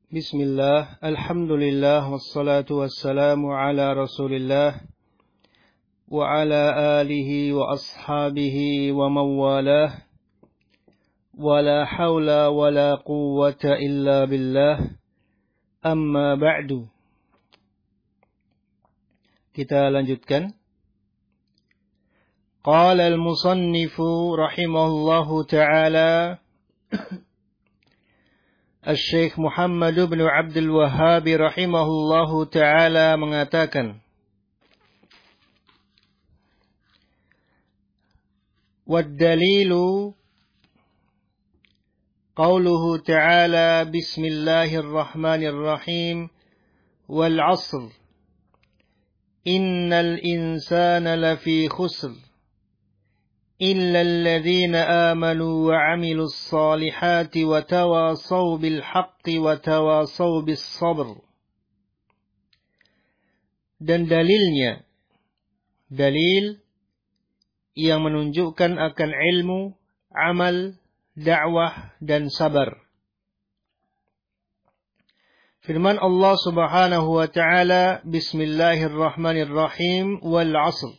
Bismillah, alhamdulillah, wassalatu wassalamu ala rasulillah wa ala alihi wa ashabihi wa mawalah wa la hawla wa la quwwata illa billah amma ba'du. Kita lanjutkan. Qala al-musannifu rahimahullahu ta'ala Al-Syekh Muhammad bin Abdul Wahhab rahimahullahu ta'ala mengatakan, Wad-dalilu qawluhu ta'ala Bismillahirrahmanirrahim Wal-'asr Innal insana lafi khusr إلا الذين آمنوا وعملوا الصالحات وتواصوا بالحق وتواصوا بالصبر. Dan dalilnya, dalil yang menunjukkan akan ilmu, amal, dakwah, dan sabar. Firman Allah subhanahu wa ta'ala, Bismillahirrahmanirrahim, wal-'asr.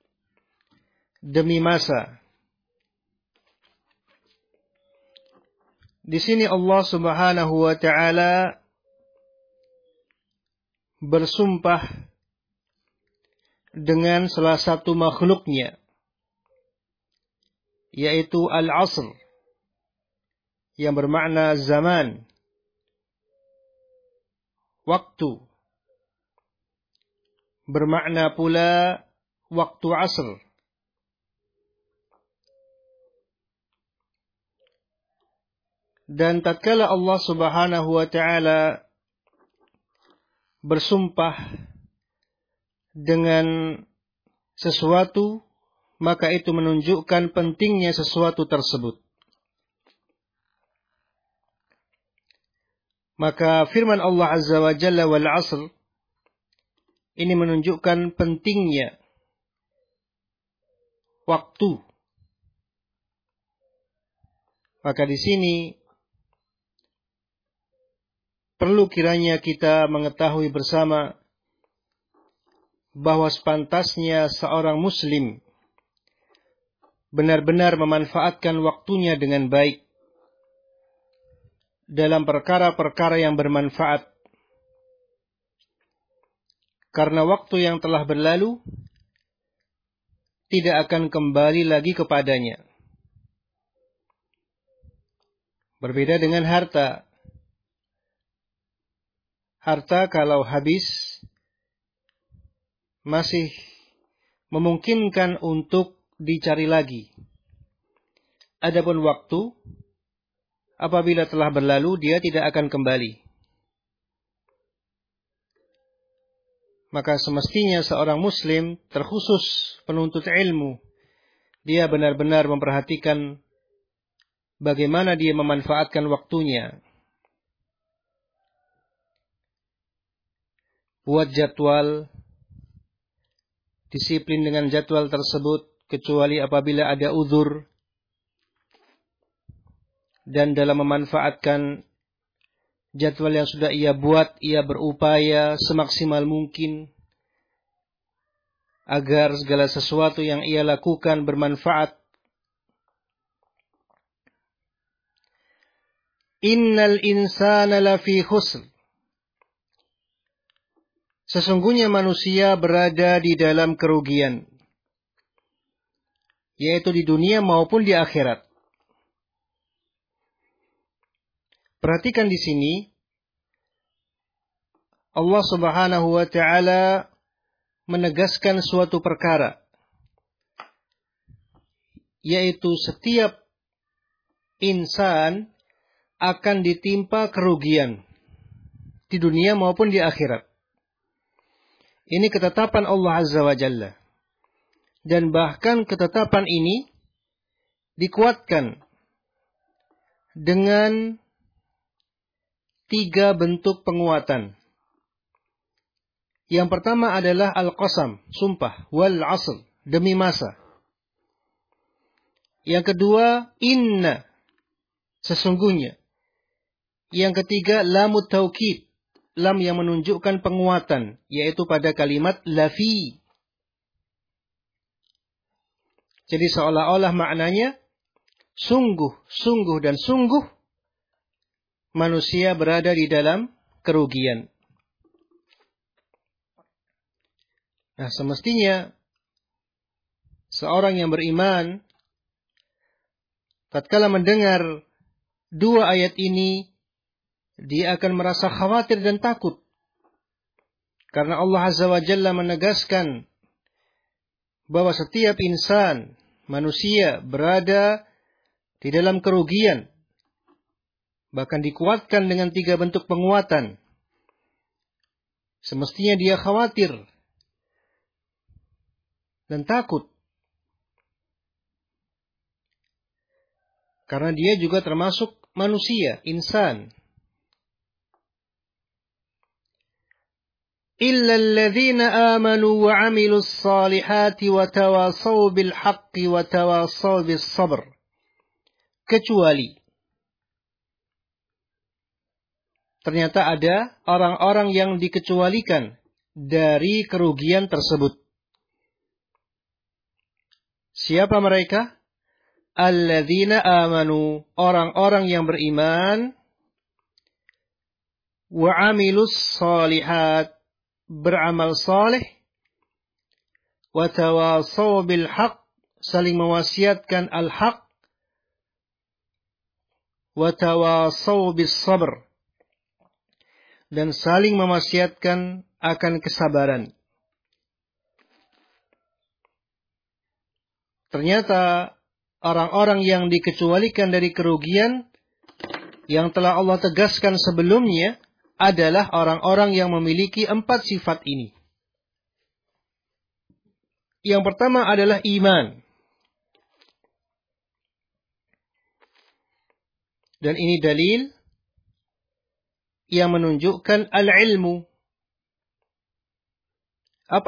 Demi masa. Di sini Allah Subhanahu wa taala bersumpah dengan salah satu makhluknya, yaitu al-'asr, yang bermakna zaman, waktu, bermakna pula waktu asr. Dan tatkala Allah Subhanahu wa taala bersumpah dengan sesuatu, maka itu menunjukkan pentingnya sesuatu tersebut. Maka firman Allah Azza wa Jalla wal 'asr ini menunjukkan pentingnya waktu. Maka di sini perlu kiranya kita mengetahui bersama bahwa sepantasnya seorang muslim benar-benar memanfaatkan waktunya dengan baik dalam perkara-perkara yang bermanfaat. Karena waktu yang telah berlalu tidak akan kembali lagi kepadanya. Berbeda dengan harta. Harta kalau habis masih memungkinkan untuk dicari lagi. Adapun waktu, apabila telah berlalu, dia tidak akan kembali. Maka semestinya seorang muslim, terkhusus penuntut ilmu, dia benar-benar memperhatikan bagaimana dia memanfaatkan waktunya. Buat jadwal, disiplin dengan jadwal tersebut, kecuali apabila ada uzur. Dan dalam memanfaatkan jadwal yang sudah ia buat, ia berupaya semaksimal mungkin agar segala sesuatu yang ia lakukan bermanfaat. Innal insana lafi khusr. Sesungguhnya manusia berada di dalam kerugian, yaitu di dunia maupun di akhirat. Perhatikan di sini, Allah Subhanahu wa taala menegaskan suatu perkara, yaitu setiap insan akan ditimpa kerugian di dunia maupun di akhirat. Ini ketetapan Allah Azza wa Jalla. Dan bahkan ketetapan ini dikuatkan dengan 3 bentuk penguatan. Yang pertama adalah al-qasam, sumpah, wal 'asr, demi masa. Yang kedua, inna, sesungguhnya. Yang ketiga, lamut taukid. Lam yang menunjukkan penguatan, yaitu pada kalimat lafi. Jadi seolah-olah maknanya, sungguh, sungguh, dan sungguh, manusia berada di dalam kerugian. Nah, semestinya, seorang yang beriman, tatkala mendengar dua ayat ini, dia akan merasa khawatir dan takut. Karena Allah Azza wa Jalla menegaskan bahwa setiap insan, manusia, berada di dalam kerugian. Bahkan dikuatkan dengan 3 bentuk penguatan. Semestinya dia khawatir dan takut. Karena dia juga termasuk manusia, insan. إِلَّا الَّذِينَ آمَنُوا وَعَمِلُوا الصَّالِحَاتِ وَتَوَاصَوْا بِالْحَقِّ وَتَوَاصَوْا بِالصَّبْرِ. Kecuali ternyata ada orang-orang yang dikecualikan dari kerugian tersebut. Siapa mereka? Alladzina amanu, orang-orang yang beriman, wa amilus shalihat, beramal saleh, wa tawasaw bil haq, saling mewasiatkan al-haq, wa tawasaw bis sabr, dan saling mewasiatkan akan kesabaran. Ternyata orang-orang yang dikecualikan dari kerugian yang telah Allah tegaskan sebelumnya adalah orang-orang yang memiliki 4 sifat ini. Yang pertama adalah iman. Dan ini dalil yang menunjukkan al-ilmu. Apa?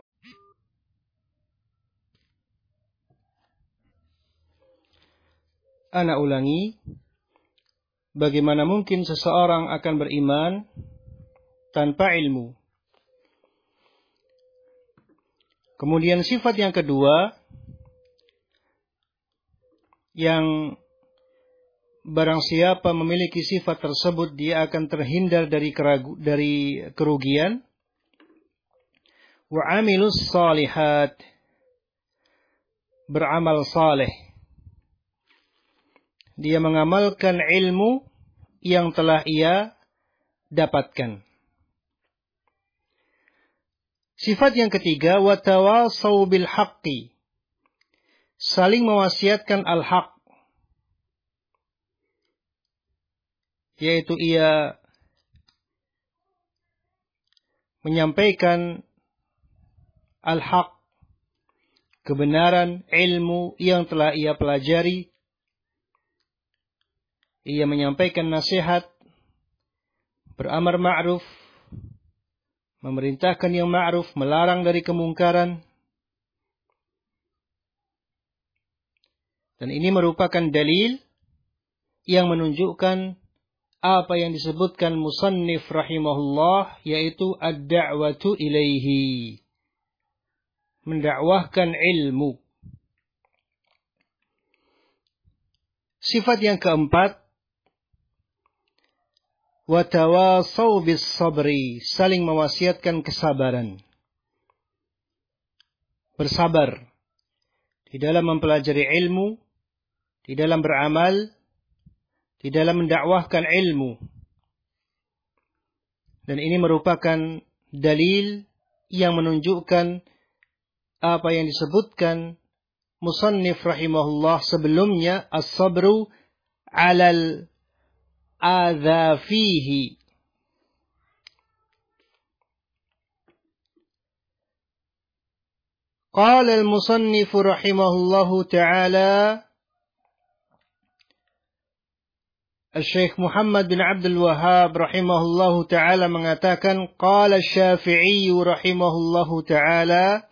Ana ulangi. Bagaimana mungkin seseorang akan beriman tanpa ilmu? Kemudian sifat yang kedua, yang barang siapa memiliki sifat tersebut, dia akan terhindar dari kerugian. Wa amilus salihat, beramal saleh. Dia mengamalkan ilmu yang telah ia dapatkan. Sifat yang ketiga, wa tawasaw bil haqqi, saling mewasiatkan al-haq, yaitu ia menyampaikan al-haq, kebenaran ilmu yang telah ia pelajari. Ia menyampaikan nasihat, beramar ma'ruf, memerintahkan yang ma'ruf, melarang dari kemungkaran. Dan ini merupakan dalil yang menunjukkan apa yang disebutkan musannif rahimahullah, yaitu ad-da'watu ilaihi, mendakwahkan ilmu. Sifat yang keempat, wa tawasaw bis sabri, saling mewasiatkan kesabaran. Bersabar di dalam mempelajari ilmu, di dalam beramal, di dalam mendakwahkan ilmu. Dan ini merupakan dalil yang menunjukkan apa yang disebutkan musannif rahimahullah sebelumnya, as-sabru 'alal adza fihi. Qala al-musannif rahimahullahu ta'ala, Syekh Muhammad bin Abdul Wahhab rahimahullahu ta'ala mengatakan, qala Asy-Syafi'i rahimahullahu ta'ala,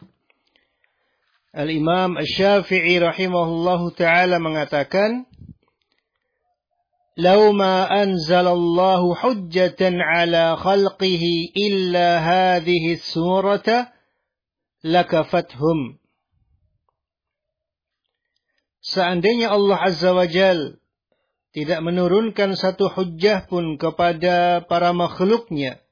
Al-Imam Asy-Syafi'i rahimahullahu ta'ala mengatakan, "Lau ma anzalallahu hujjatan ala khalqihi illa hadhihi surata lakafathum." Seandainya Allah Azza wa Jal tidak menurunkan satu hujjah pun kepada para makhluknya,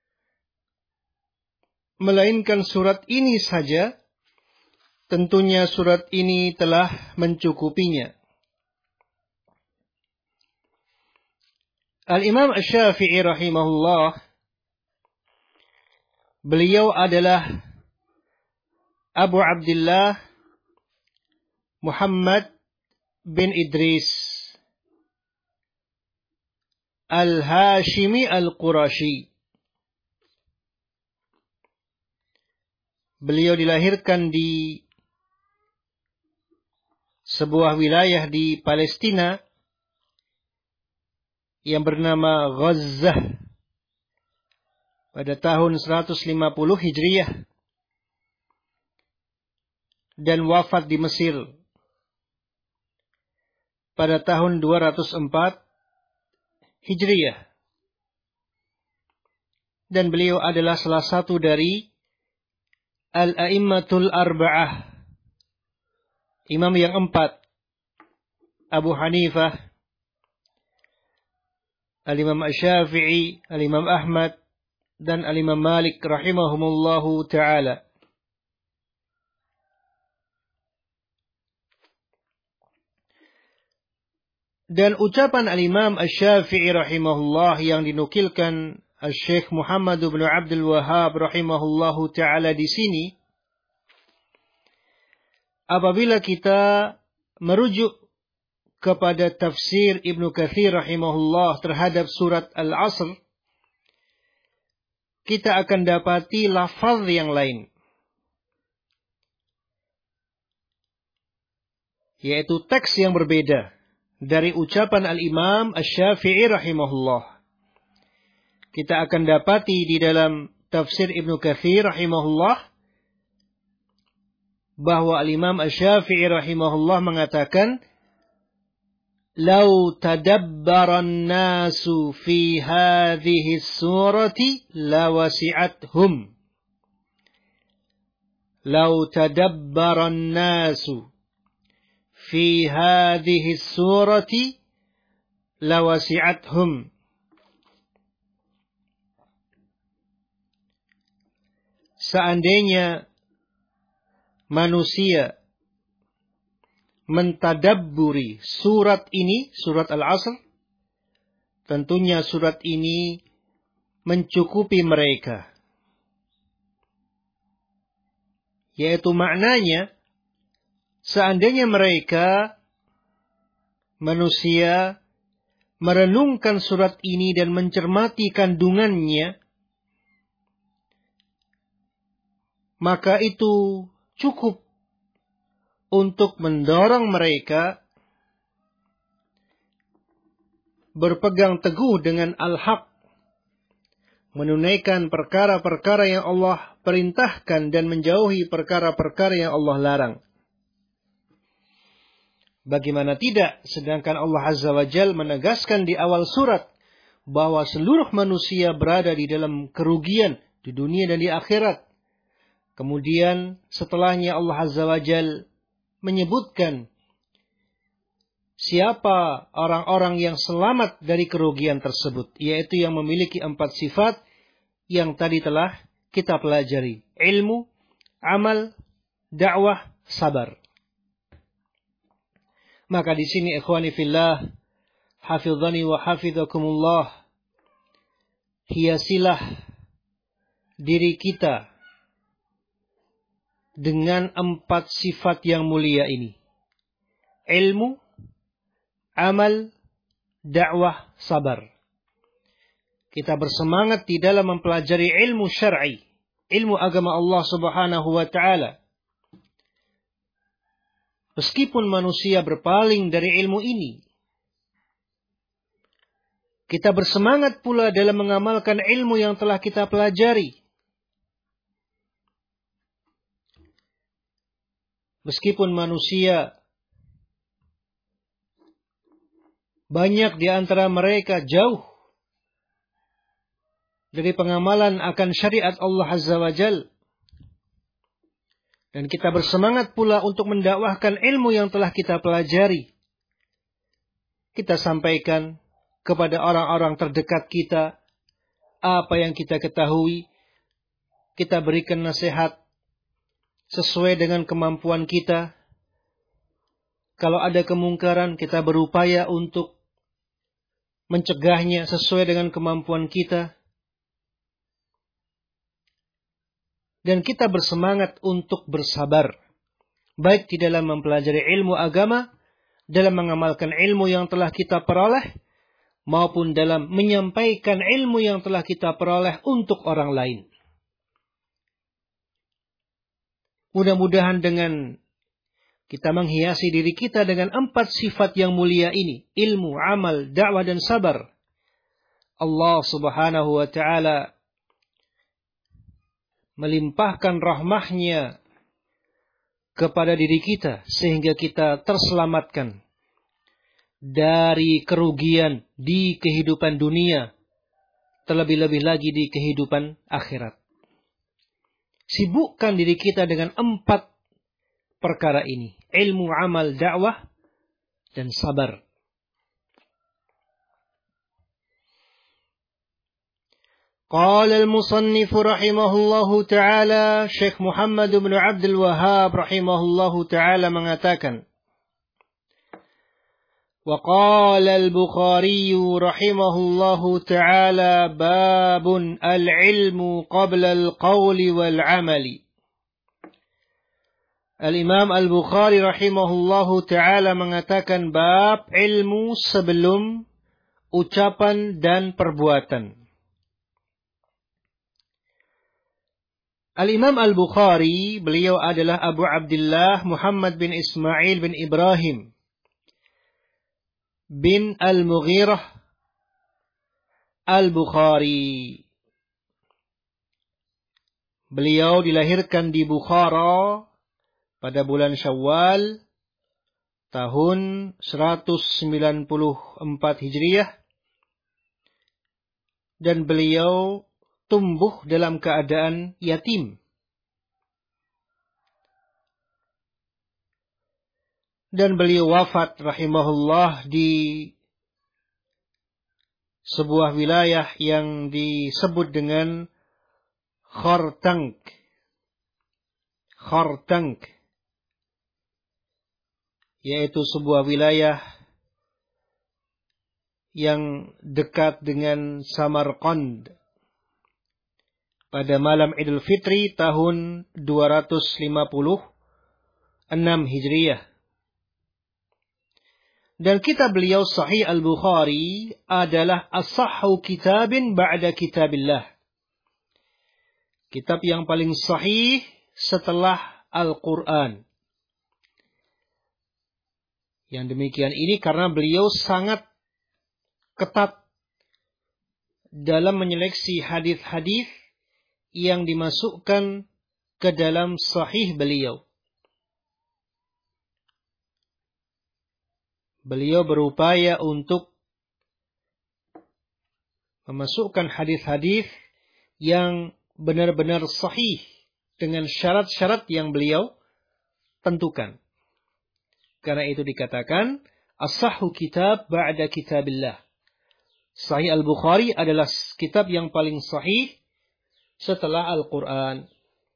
melainkan surat ini saja, tentunya surat ini telah mencukupinya. Al-Imam Asy-Syafi'i rahimahullah, beliau adalah Abu Abdullah Muhammad bin Idris Al-Hashimi Al-Qurashi. Beliau dilahirkan di sebuah wilayah di Palestina yang bernama Gazzah pada tahun 150 Hijriah dan wafat di Mesir pada tahun 204 Hijriah. Dan beliau adalah salah satu dari Al-A'immatul Arba'ah, imam yang 4, Abu Hanifah, Al-Imam Asy-Syafi'i, Al-Imam Ahmad, dan Al-Imam Malik rahimahumullahu ta'ala. Dan ucapan Al-Imam Asy-Syafi'i rahimahullah yang dinukilkan Syekh Muhammad bin Abdul Wahhab rahimahullahu ta'ala di sini, apabila kita merujuk kepada tafsir Ibnu Katsir rahimahullah terhadap surat Al-Asr, kita akan dapati lafaz yang lain, yaitu teks yang berbeda dari ucapan Al-Imam Asy-Syafi'i rahimahullah. Kita akan dapati di dalam tafsir Ibnu Katsir rahimahullah bahwa Al-Imam Asy-Syafi'i rahimahullah mengatakan, "Lau tadabbaran nasu fi hadhihi surati lawasi'athum." Lau tadabbaran nasu fi hadhihi surati lawasi'athum. Seandainya manusia mentadabburi surat ini, surat Al-Asr, tentunya surat ini mencukupi mereka. Yaitu maknanya, seandainya mereka, manusia, merenungkan surat ini dan mencermati kandungannya, maka itu cukup untuk mendorong mereka berpegang teguh dengan al-haq, menunaikan perkara-perkara yang Allah perintahkan dan menjauhi perkara-perkara yang Allah larang. Bagaimana tidak, sedangkan Allah Azza wa Jalla menegaskan di awal surat bahwa seluruh manusia berada di dalam kerugian di dunia dan di akhirat. Kemudian setelahnya Allah Azza wa Jalla menyebutkan siapa orang-orang yang selamat dari kerugian tersebut, yaitu yang memiliki 4 sifat yang tadi telah kita pelajari: ilmu, amal, dakwah, sabar. Maka di sini ikhwani fillah, hafizani wa hafizakumullah, hiasilah diri kita dengan 4 sifat yang mulia ini: ilmu, amal, dakwah, sabar. Kita bersemangat di dalam mempelajari ilmu syar'i, ilmu agama Allah Subhanahu wa ta'ala. Meskipun manusia berpaling dari ilmu ini, kita bersemangat pula dalam mengamalkan ilmu yang telah kita pelajari. Meskipun manusia Banyak di antara mereka jauh dari pengamalan akan syariat Allah Azza wa Jalla. Dan kita bersemangat pula untuk mendakwahkan ilmu yang telah kita pelajari. Kita sampaikan kepada orang-orang terdekat kita apa yang kita ketahui. Kita berikan nasihat sesuai dengan kemampuan kita. Kalau ada kemungkaran, kita berupaya untuk mencegahnya sesuai dengan kemampuan kita. Dan kita bersemangat untuk bersabar. Baik di dalam mempelajari ilmu agama, dalam mengamalkan ilmu yang telah kita peroleh, maupun dalam menyampaikan ilmu yang telah kita peroleh untuk orang lain. Mudah-mudahan dengan kita menghiasi diri kita dengan 4 sifat yang mulia ini. Ilmu, amal, dakwah, dan sabar. Allah subhanahu wa ta'ala melimpahkan rahmahnya kepada diri kita. Sehingga kita terselamatkan dari kerugian di kehidupan dunia. Terlebih-lebih lagi di kehidupan akhirat. Sibukkan diri kita dengan 4 perkara ini. Ilmu, amal, dakwah, dan sabar. Qala al-musannif rahimahullahu ta'ala, Syekh Muhammad bin Abdul Wahhab rahimahullahu ta'ala mengatakan, wa qala al-Bukhari rahimahullahu ta'ala, babun al-ilmu qabla al-qawli wal-amali. Al-Imam Al-Bukhari rahimahullahu ta'ala mengatakan bab ilmu sebelum ucapan dan perbuatan. Al-Imam Al-Bukhari, beliau adalah Abu Abdullah Muhammad bin Ismail bin Ibrahim bin Al-Mughirah Al-Bukhari. Beliau dilahirkan di Bukhara pada bulan Syawal tahun 194 Hijriah. Dan beliau tumbuh dalam keadaan yatim. Dan beliau wafat rahimahullah di sebuah wilayah yang disebut dengan Khartank. Yaitu sebuah wilayah yang dekat dengan Samarkand pada malam Idul Fitri tahun 256 Hijriah. Dan kitab beliau Sahih Al-Bukhari adalah as-sahhu kitabin ba'da kitabillah. Kitab yang paling sahih setelah Al-Quran. Yang demikian ini karena beliau sangat ketat dalam menyeleksi hadis-hadis yang dimasukkan ke dalam sahih beliau. Beliau berupaya untuk memasukkan hadis-hadis yang benar-benar sahih dengan syarat-syarat yang beliau tentukan. Karena itu dikatakan as-sahhu kitab ba'da kitabillah. Sahih Al-Bukhari adalah kitab yang paling sahih setelah Al-Quran.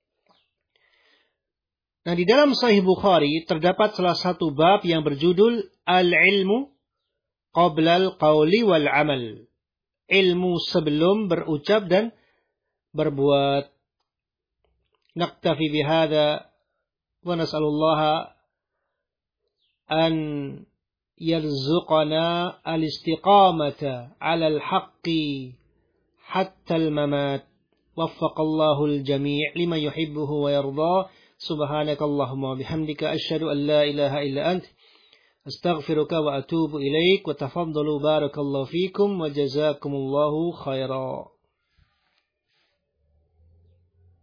Nah, di dalam Sahih Bukhari terdapat salah satu bab yang berjudul Al-Ilmu qabla al-qawli wal-amal. Ilmu sebelum berucap dan berbuat. Naktafi bihada wa nas'alullaha an yarzuqana al-istiqamata ala al-haqqi hatta al-mamat. Waffaqallahu al-jami' lima yuhibbuhu wa yarda. Subhanakallahumma bihamdika asyhadu an la ilaha illa ant astaghfiruka wa atubu ilaik wa tafaddalu barakallahu fikum wa jazakumullahu khairan.